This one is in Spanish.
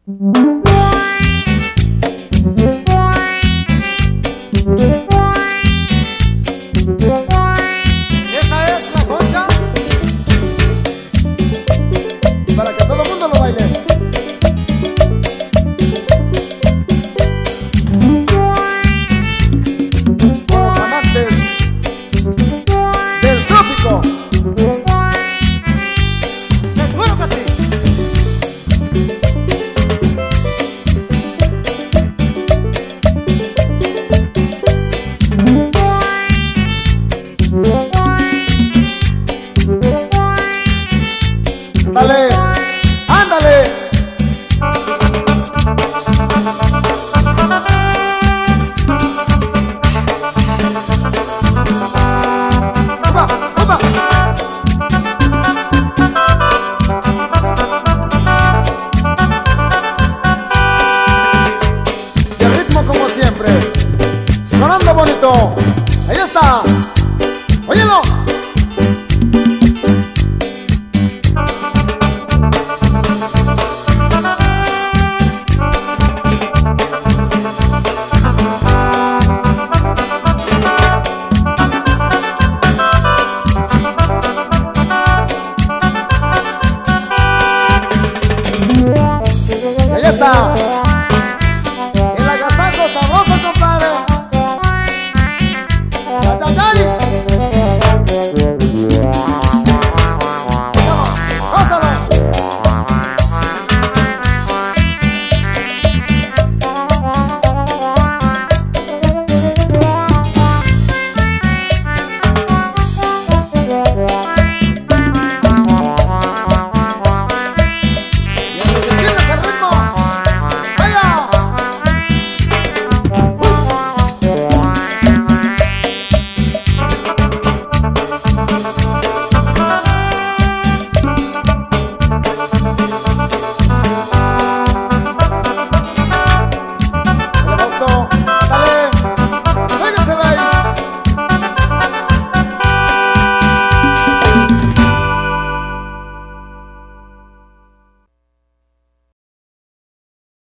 Esta es la concha para que todo el mundo lo baile. Los amantes del trópico. Seguro que sí. Dale, ándale. ¡Upa, upa! Y el ritmo como siempre, sonando bonito. Ahí está. Óyelo. Ahí está.